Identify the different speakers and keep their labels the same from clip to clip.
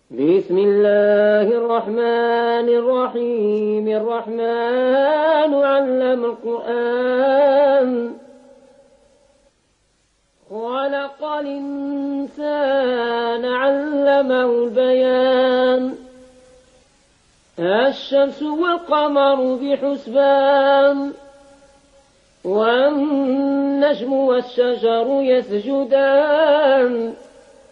Speaker 1: بسم الله الرحمن الرحيم. الرحمن علم القرآن خلق الإنسان علمه البيان. الشمس والقمر بحسبان والنجم والشجر يسجدان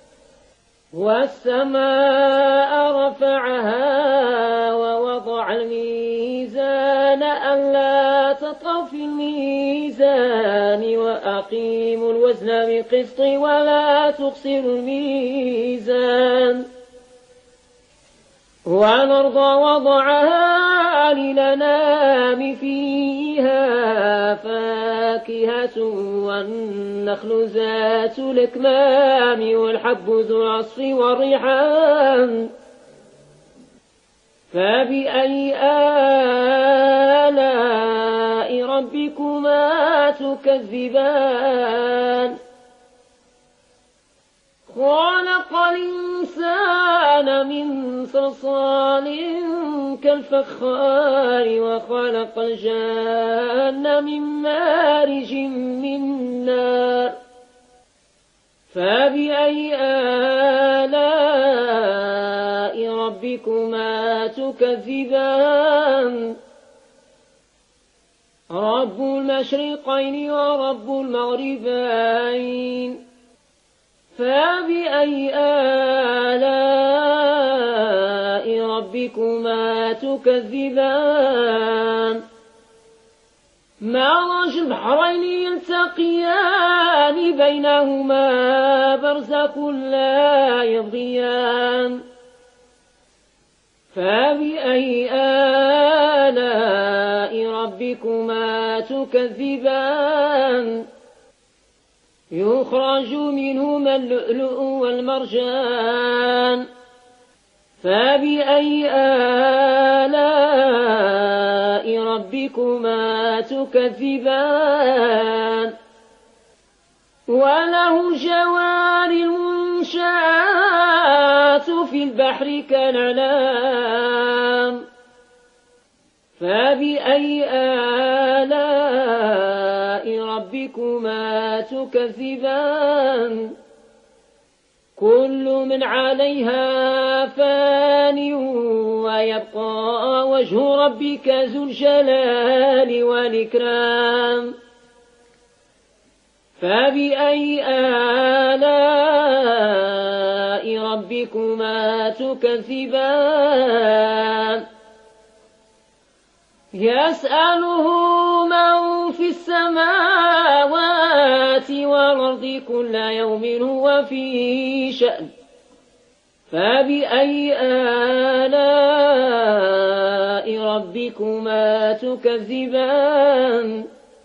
Speaker 1: والسماء رفعها ووضع الميزان ألا تطغوا في الميزان وأقيموا الوزن بالقسط ولا تخسروا الميزان. والأرض وضعها للأنام فيها فاكهة والنخل ذات الأكمام والحب ذو العصف والريحان. فبأي آلاء ربكما تكذبان؟ خلق الإنسان من صلصال كالفخار وخلق الجان من مارج من نار. فبأي آلاء ربكما تكذبان؟ رب المشرقين ورب المغربين. فبأي آلاء ربكما تكذبان؟ مرج البحرين يلتقيان بينهما برزخ لا يبغيان. فبأي آلاء ربكما تكذبان؟ يخرج منهما اللؤلؤ والمرجان. فبأي آلاء ربكما تكذبان؟ وله الجوار المنشآت في البحر كالأعلام. فبأي آلاء ربكما تكذبان؟ كل من عليها فان ويبقى وجه ربك ذو الجلال والإكرام. فبأي آلاء ربكما تكذبان؟ يسأله من في السماوات والأرض كل يوم هو في شأن. فبأي آلاء ربكما تكذبان؟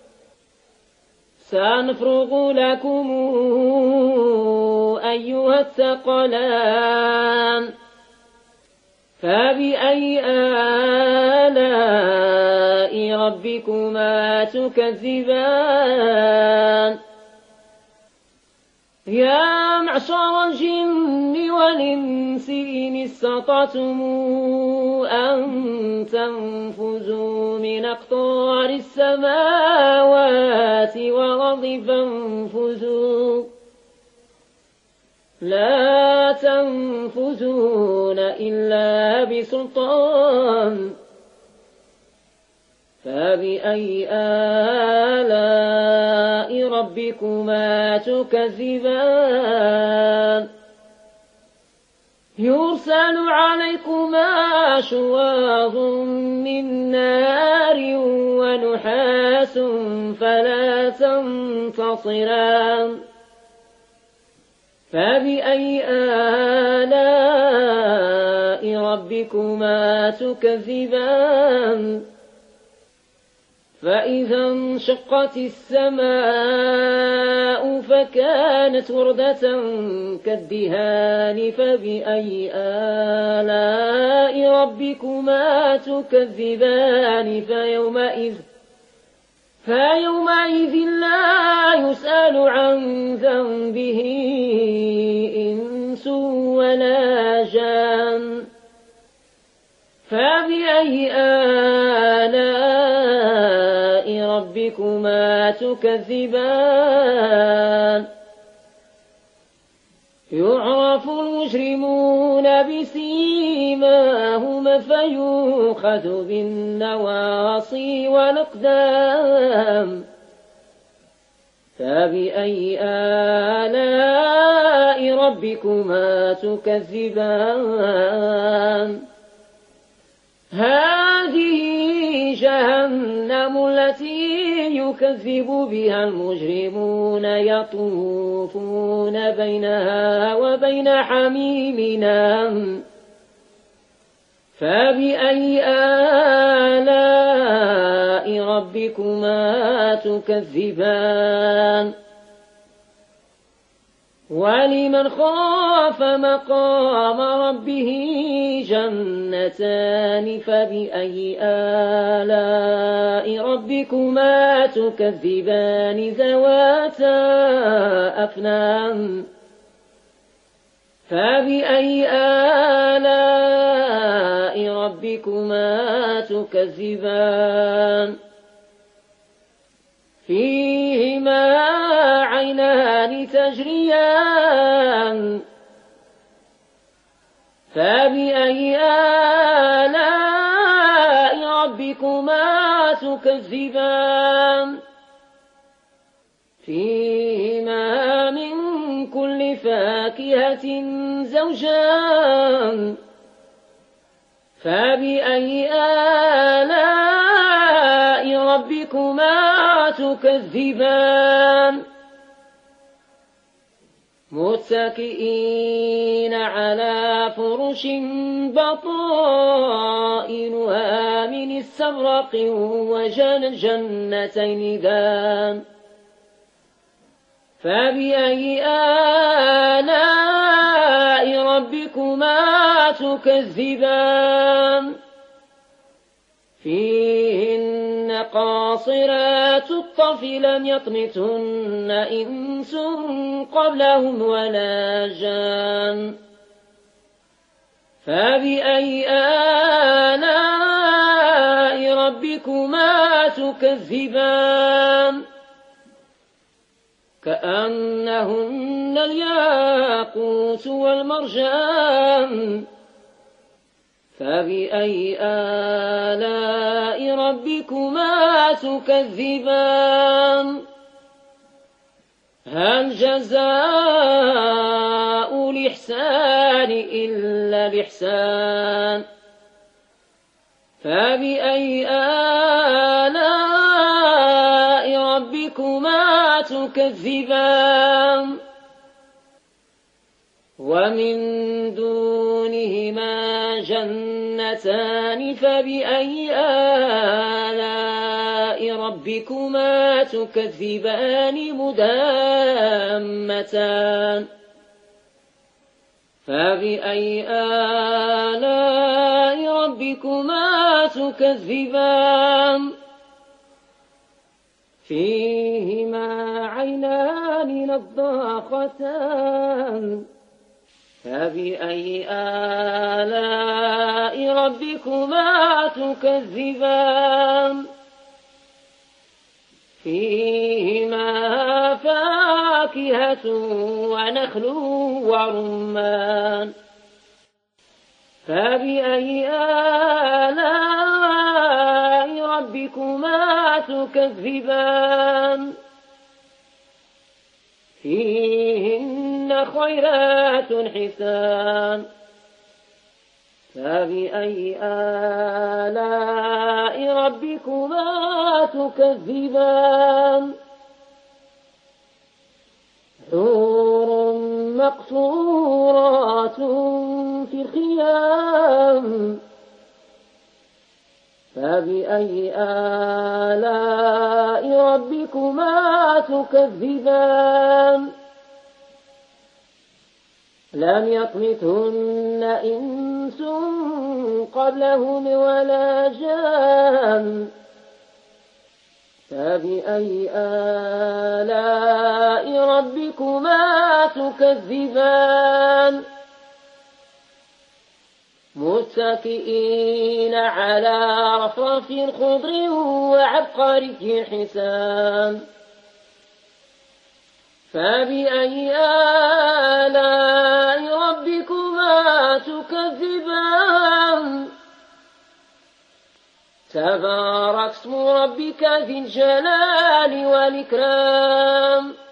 Speaker 1: سنفرغ لكم أيها الثقلان. فبأي آلاء ربكما تكذبان؟ يا معشر الجن والإنس إن استطعتم أن تنفذوا من أقطار السماوات والأرض فانفذوا لا تنفذون إلا بسلطان. فبأي آلاء ربكما تكذبان؟ يرسل عليكما شواظ من نار ونحاس فلا تنتصران. فبأي آلاء ربكما تكذبان؟ فإذا انشقت السماء فكانت وردة كالدهان. فبأي آلاء ربكما تكذبان؟ فيومئذ لا يسأل عن ذنبه إنس إنس ولا جان فبأي آلاء ربكما تكذبان يعرف المجرمون بسيماهم فيؤخذ بالنواصي والأقدام فبأي آلاء ربكما تكذبان هذه جهنم التي يكذب بها المجرمون يطوفون بينها وبين حميمنا فبأي آلاء ربكما تكذبان ولمن خاف مقام ربه جنتان فبأي آلاء ربكما تكذبان ذواتا أفنان فبأي آلاء ربكما تكذبان فيهما عينان تجريان فبأي آلاء ربكما تكذبان فيهما من كل فاكهة زوجان فبأي آلاء ربكما تكذبان متكئين على فرش بطائنها من استبرق وجنتين دان فبأي آلاء ربكما تكذبان فيهن قاصرات الطرف لم يطمثهن إنس قبلهم ولا جان فبأي آلاء ربكما تكذبان كأنهن الياقوت والمرجان فبأي آلاء ربكما تكذبان هل جزاء الإحسان إلا الإحسان فبأي آلاء ربكما تكذبان ومن دونهما جنتان فبأي آلاء ربكما تكذبان مدامتان فبأي آلاء ربكما تكذبان فيهما عينان نضاختان فبأي آلاء ربكما تكذبان فيهما فاكهة ونخل ورمان فبأي آلاء ربكما تكذبان فيهن خيرات حسان فبأي آلاء ربكما تكذبان حور مقصورات في الخيام فبأي آلاء ربكما تكذبان لم يطمثهن إنس قبلهم ولا جان فبأي آلاء ربكما تكذبان متكئين على رفرف خضر وعبقري حسان فبأي آلاء ربكما تكذبان تبارك اسم ربك ذي الجلال والإكرام